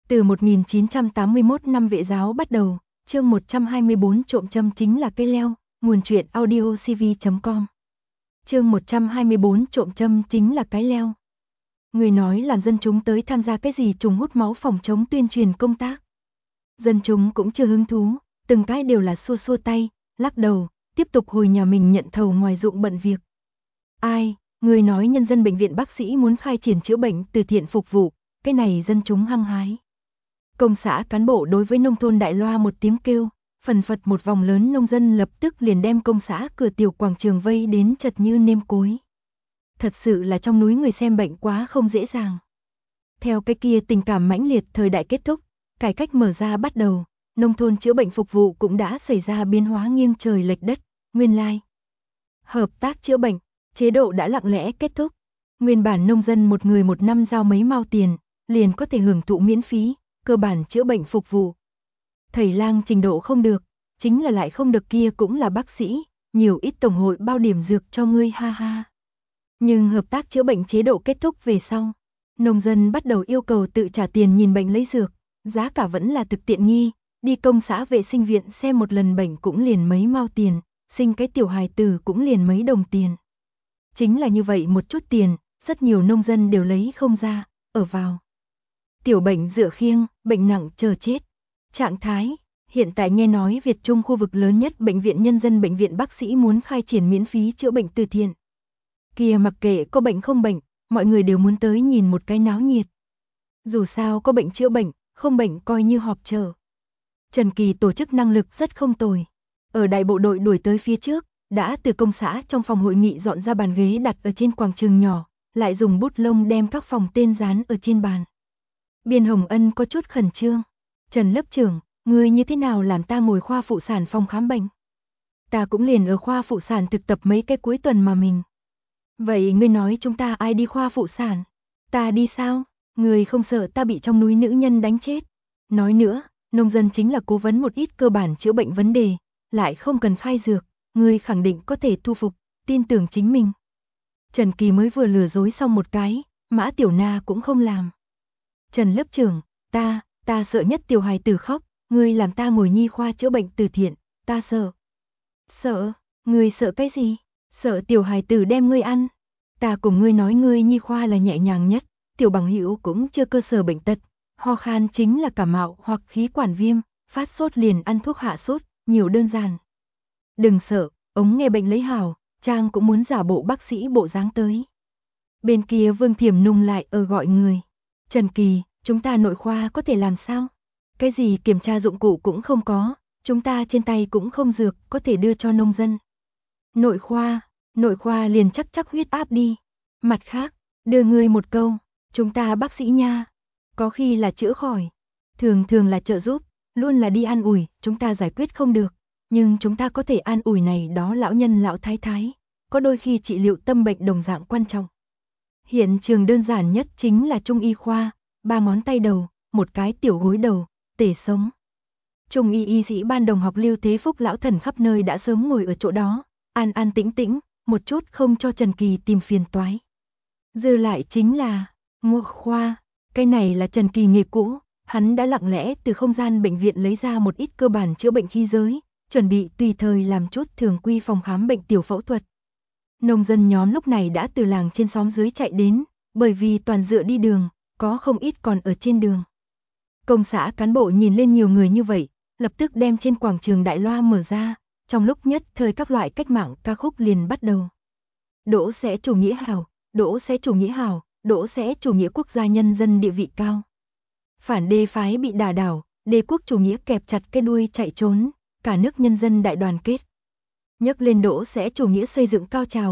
Từ 1981 năm vệ giáo bắt đầu, chương 124 trộm châm chính là cây leo, nguồn truyện audiocv.com. Chương 124 trộm châm chính là cái leo. Người nói làm dân chúng tới tham gia cái gì trùng hút máu phòng chống tuyên truyền công tác. Dân chúng cũng chưa hứng thú, từng cái đều là xua xua tay, lắc đầu, tiếp tục hồi nhà mình nhận thầu ngoài ruộng bận việc. Ai, người nói nhân dân bệnh viện bác sĩ muốn khai triển chữa bệnh từ thiện phục vụ, cái này dân chúng hăng hái. Công xã cán bộ đối với nông thôn đại loa một tiếng kêu, phần phật một vòng lớn nông dân lập tức liền đem công xã cửa tiểu quảng trường vây đến chật như nêm cối. Thật sự là trong núi người xem bệnh quá không dễ dàng. Theo cái kia tình cảm mãnh liệt thời đại kết thúc, cải cách mở ra bắt đầu, nông thôn chữa bệnh phục vụ cũng đã xảy ra biến hóa nghiêng trời lệch đất, nguyên lai. Hợp tác chữa bệnh, chế độ đã lặng lẽ kết thúc. Nguyên bản nông dân một người một năm giao mấy mao tiền, liền có thể hưởng thụ miễn phí, cơ bản chữa bệnh phục vụ. Thầy lang trình độ không được, chính là lại không được kia cũng là bác sĩ, nhiều ít tổng hội bao điểm dược cho ngươi ha ha. Nhưng hợp tác chữa bệnh chế độ kết thúc về sau, nông dân bắt đầu yêu cầu tự trả tiền nhìn bệnh lấy dược, giá cả vẫn là thực tiện nghi, đi công xã vệ sinh viện xem một lần bệnh cũng liền mấy mao tiền, sinh cái tiểu hài tử cũng liền mấy đồng tiền. Chính là như vậy một chút tiền, rất nhiều nông dân đều lấy không ra, ở vào tiểu bệnh dựa khiêng, bệnh nặng chờ chết. Trạng thái, hiện tại nghe nói Việt Trung khu vực lớn nhất bệnh viện nhân dân bệnh viện bác sĩ muốn khai triển miễn phí chữa bệnh từ thiện. Kia mặc kệ có bệnh không bệnh, mọi người đều muốn tới nhìn một cái náo nhiệt. Dù sao có bệnh chữa bệnh, không bệnh coi như họp chợ. Trần Kỳ tổ chức năng lực rất không tồi. Ở đại bộ đội đuổi tới phía trước, đã từ công xã trong phòng hội nghị dọn ra bàn ghế đặt ở trên quảng trường nhỏ, lại dùng bút lông đem các phòng tên dán ở trên bàn. Biên Hồng Ân có chút khẩn trương. Trần lớp trưởng, ngươi như thế nào làm ta ngồi khoa phụ sản phòng khám bệnh? Ta cũng liền ở khoa phụ sản thực tập mấy cái cuối tuần mà mình. Vậy ngươi nói chúng ta ai đi khoa phụ sản? Ta đi sao? Ngươi không sợ ta bị trong núi nữ nhân đánh chết? Nói nữa, nông dân chính là cố vấn một ít cơ bản chữa bệnh vấn đề, lại không cần khai dược, ngươi khẳng định có thể thu phục, tin tưởng chính mình. Trần Kỳ mới vừa lừa dối xong một cái, Mã Tiểu Na cũng không làm. Trần lớp trưởng, ta sợ nhất tiểu hài tử khóc, ngươi làm ta ngồi nhi khoa chữa bệnh từ thiện, ta sợ. Sợ? Ngươi sợ cái gì? Sợ tiểu hài tử đem ngươi ăn. Ta cùng ngươi nói ngươi nhi khoa là nhẹ nhàng nhất, tiểu bằng hữu cũng chưa cơ sở bệnh tật, ho khan chính là cảm mạo hoặc khí quản viêm, phát sốt liền ăn thuốc hạ sốt, nhiều đơn giản. Đừng sợ, ống nghe bệnh lấy hào, Trang cũng muốn giả bộ bác sĩ bộ dáng tới. Bên kia Vương Thiểm Nung lại gọi người. Trần Kỳ, chúng ta nội khoa có thể làm sao? Cái gì kiểm tra dụng cụ cũng không có, chúng ta trên tay cũng không dược, có thể đưa cho nông dân. Nội khoa liền chắc huyết áp đi. Mặt khác, đưa ngươi một câu, chúng ta bác sĩ nha, có khi là chữa khỏi, thường là trợ giúp, luôn là đi an ủi, chúng ta giải quyết không được, nhưng chúng ta có thể an ủi này đó lão nhân lão thái thái, có đôi khi trị liệu tâm bệnh đồng dạng quan trọng. Hiện trường đơn giản nhất chính là Trung y khoa, 3 ngón tay đầu, một cái tiểu gối đầu, tể sống. Trung y sĩ ban đồng học Lưu Thế Phúc lão thần khắp nơi đã sớm ngồi ở chỗ đó, an tĩnh, một chút không cho Trần Kỳ tìm phiền toái. Dư lại chính là Ngô khoa, cái này là Trần Kỳ nghề cũ, hắn đã lặng lẽ từ không gian bệnh viện lấy ra một ít cơ bản chữa bệnh khí giới, chuẩn bị tùy thời làm chút thường quy phòng khám bệnh tiểu phẫu thuật. Nông dân nhóm lúc này đã từ làng trên xóm dưới chạy đến, bởi vì toàn dựa đi đường, có không ít còn ở trên đường. Công xã cán bộ nhìn lên nhiều người như vậy, lập tức đem trên quảng trường đại loa mở ra, trong lúc nhất thời các loại cách mạng ca khúc liền bắt đầu. Đỗ sẽ chủ nghĩa hảo, Đỗ sẽ chủ nghĩa hảo, Đỗ sẽ chủ nghĩa quốc gia nhân dân địa vị cao. Phản đê phái bị đả đảo, đế quốc chủ nghĩa kẹp chặt cái đuôi chạy trốn, cả nước nhân dân đại đoàn kết. Nhấc lên Đỗ sẽ chủ nghĩa xây dựng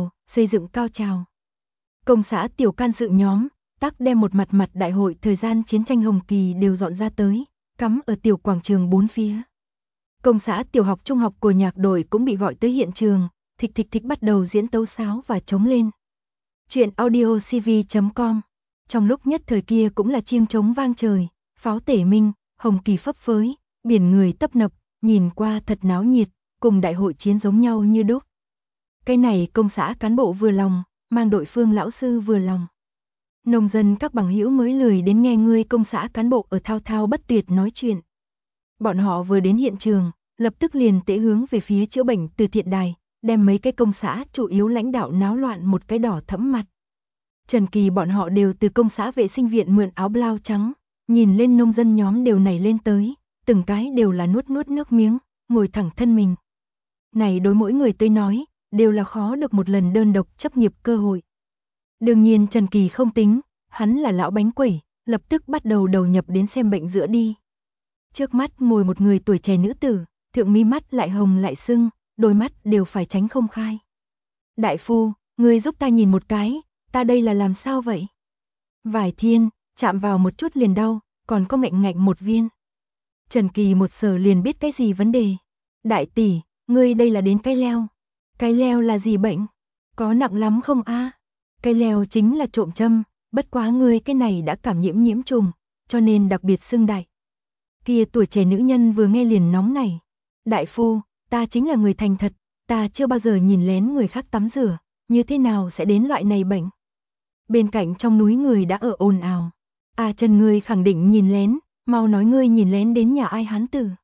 cao trào. Công xã tiểu can sự nhóm, tác đem một mặt đại hội thời gian chiến tranh hồng kỳ đều dọn ra tới, cắm ở tiểu quảng trường bốn phía. Công xã tiểu học trung học của nhạc đội cũng bị gọi tới hiện trường, thịch bắt đầu diễn tấu sáo và trống lên. Chuyện audiocv.com. Trong lúc nhất thời kia cũng là chiêng trống vang trời, pháo tể minh, hồng kỳ phấp phới, biển người tấp nập, nhìn qua thật náo nhiệt, cùng đại hội chiến giống nhau như đúc. Cái này công xã cán bộ vừa lòng, mang đội phương lão sư vừa lòng. Nông dân các bằng hữu mới lười đến nghe ngươi công xã cán bộ ở thao thao bất tuyệt nói chuyện. Bọn họ vừa đến hiện trường, lập tức liền tễ hướng về phía chữa bệnh từ thiện đài, đem mấy cái công xã chủ yếu lãnh đạo náo loạn một cái đỏ thẫm mặt. Trần Kỳ bọn họ đều từ công xã vệ sinh viện mượn áo blau trắng, nhìn lên nông dân nhóm đều nảy lên tới, từng cái đều là nuốt nuốt nước miếng, ngồi thẳng thân mình. Này đối mỗi người tới nói, đều là khó được một lần đơn độc chấp nghiệp cơ hội. Đương nhiên Trần Kỳ không tính, hắn là lão bánh quẩy, lập tức bắt đầu đầu nhập đến xem bệnh giữa đi. Trước mắt ngồi một người tuổi trẻ nữ tử, thượng mi mắt lại hồng lại sưng, đôi mắt đều phải tránh không khai. Đại phu, người giúp ta nhìn một cái, ta đây là làm sao vậy? Vải thiên, chạm vào một chút liền đau, còn có ngạnh ngạnh một viên. Trần Kỳ một sờ liền biết cái gì vấn đề. Đại tỷ, ngươi đây là đến cái leo. Cái leo là gì bệnh? Có nặng lắm không a? Cái leo chính là trộm châm, bất quá ngươi cái này đã cảm nhiễm trùng, cho nên đặc biệt sưng đại. Kia tuổi trẻ nữ nhân vừa nghe liền nóng nảy. Đại phu, ta chính là người thành thật, ta chưa bao giờ nhìn lén người khác tắm rửa, như thế nào sẽ đến loại này bệnh? Bên cạnh trong núi người đã ở ồn ào. À Trần ngươi khẳng định nhìn lén, mau nói ngươi nhìn lén đến nhà ai hán tử.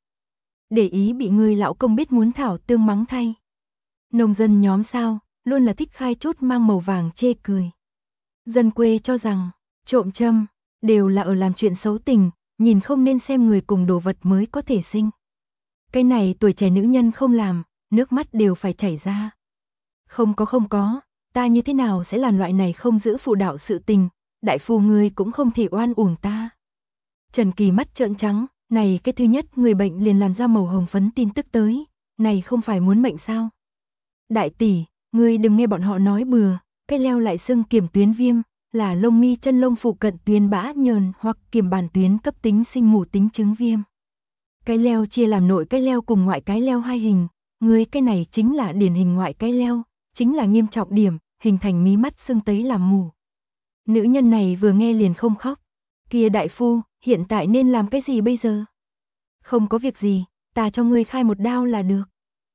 Để ý bị ngươi lão công biết muốn thảo tương mắng thay. Nông dân nhóm sao, luôn là thích khai chút mang màu vàng chê cười. Dân quê cho rằng, trộm châm, đều là ở làm chuyện xấu tình, nhìn không nên xem người cùng đồ vật mới có thể sinh. Cái này tuổi trẻ nữ nhân không làm, nước mắt đều phải chảy ra. Không có, ta như thế nào sẽ làm loại này không giữ phụ đạo sự tình, đại phu ngươi cũng không thể oan uổng ta. Trần Kỳ mắt trợn trắng, này cái thứ nhất người bệnh liền làm ra màu hồng phấn tin tức tới, này không phải muốn mệnh sao? Đại tỷ, ngươi đừng nghe bọn họ nói bừa, cái leo lại sưng kiềm tuyến viêm, là lông mi chân lông phụ cận tuyến bã nhờn hoặc kiềm bàn tuyến cấp tính sinh mủ tính chứng viêm. Cái leo chia làm nội cái leo cùng ngoại cái leo hai hình, ngươi cái này chính là điển hình ngoại cái leo, chính là nghiêm trọng điểm, hình thành mí mắt sưng tấy làm mù. Nữ nhân này vừa nghe liền không khóc. Kia đại phu, hiện tại nên làm cái gì bây giờ? Không có việc gì, ta cho ngươi khai một đao là được.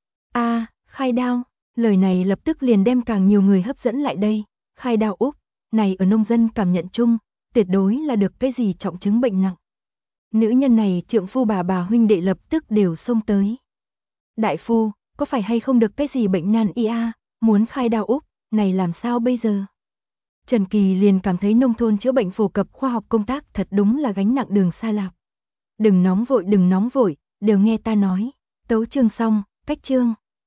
A, khai đao, lời này lập tức liền đem càng nhiều người hấp dẫn lại đây. Khai đao Úc, này ở nông dân cảm nhận chung, tuyệt đối là được cái gì trọng chứng bệnh nặng. Nữ nhân này trượng phu bà huynh đệ lập tức đều xông tới. Đại phu, có phải hay không được cái gì bệnh nan y a, muốn khai đao Úc, này làm sao bây giờ? Trần Kỳ liền cảm thấy nông thôn chữa bệnh phổ cập khoa học công tác thật đúng là gánh nặng đường xa lạc. Đừng nóng vội, đều nghe ta nói. Tấu chương xong, cách chương.